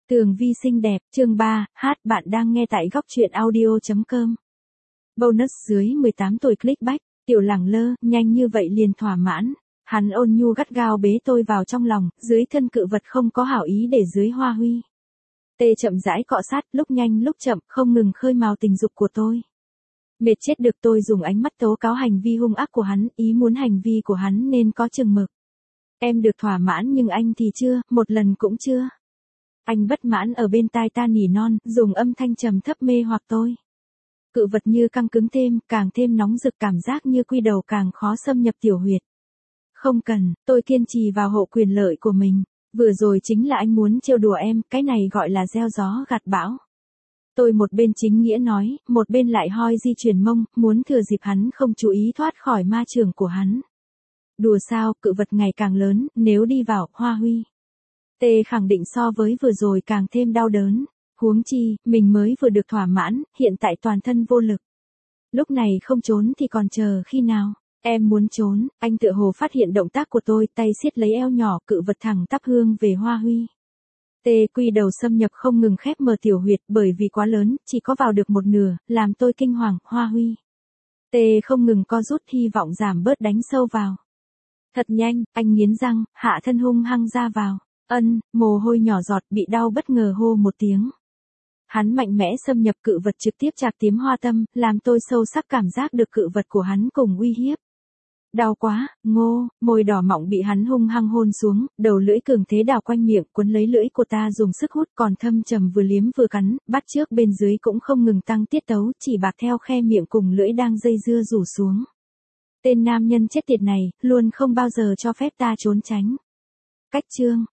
Tường vi xinh đẹp, chương 3, bạn đang nghe tại góc truyện audio.com. Bonus dưới 18 tuổi clickback, Tiểu Lẳng Lơ, nhanh như vậy liền thỏa mãn. Hắn ôn nhu gắt gao bế tôi vào trong lòng, dưới thân cự vật không có hảo ý để dưới hoa huy. Tê chậm rãi cọ sát, lúc nhanh lúc chậm, không ngừng khơi mào tình dục của tôi. Mệt chết được, tôi dùng ánh mắt tố cáo hành vi hung ác của hắn, ý muốn hành vi của hắn nên có chừng mực. Em được thỏa mãn nhưng anh thì chưa, một lần cũng chưa. Anh bất mãn ở bên tai ta nỉ non, dùng âm thanh trầm thấp mê hoặc tôi. Cự vật như căng cứng thêm, càng thêm nóng rực, cảm giác như quy đầu càng khó xâm nhập tiểu huyệt. Không cần, tôi kiên trì vào hộ quyền lợi của mình. Vừa rồi chính là anh muốn trêu đùa em, cái này gọi là gieo gió gặt bão. Tôi một bên chính nghĩa nói, một bên lại hoi di chuyển mông, muốn thừa dịp hắn không chú ý thoát khỏi ma trường của hắn. Đùa sao, cự vật ngày càng lớn, nếu đi vào, hoa huy. Tê khẳng định so với vừa rồi càng thêm đau đớn. Huống chi, mình mới vừa được thỏa mãn, hiện tại toàn thân vô lực. Lúc này không trốn thì còn chờ khi nào? Em muốn trốn, anh tựa hồ phát hiện động tác của tôi, tay siết lấy eo nhỏ, cự vật thẳng tắp hướng về hoa huy. Tê quy đầu xâm nhập không ngừng khép mở tiểu huyệt, bởi vì quá lớn, chỉ có vào được một nửa, làm tôi kinh hoàng, hoa huy. Tê không ngừng co rút, hy vọng giảm bớt đánh sâu vào. Thật nhanh, anh nghiến răng, hạ thân hung hăng ra vào. Mồ hôi nhỏ giọt, bị đau bất ngờ hô một tiếng. Hắn mạnh mẽ xâm nhập, cự vật trực tiếp chạc tím hoa tâm, làm tôi sâu sắc cảm giác được cự vật của hắn cùng uy hiếp. Đau quá, môi đỏ mọng bị hắn hung hăng hôn xuống, đầu lưỡi cường thế đào quanh miệng, cuốn lấy lưỡi của ta dùng sức hút, còn thâm trầm vừa liếm vừa cắn, bắt trước bên dưới cũng không ngừng tăng tiết tấu, chỉ bạc theo khe miệng cùng lưỡi đang dây dưa rủ xuống. Tên nam nhân chết tiệt này, luôn không bao giờ cho phép ta trốn tránh. Cách chương,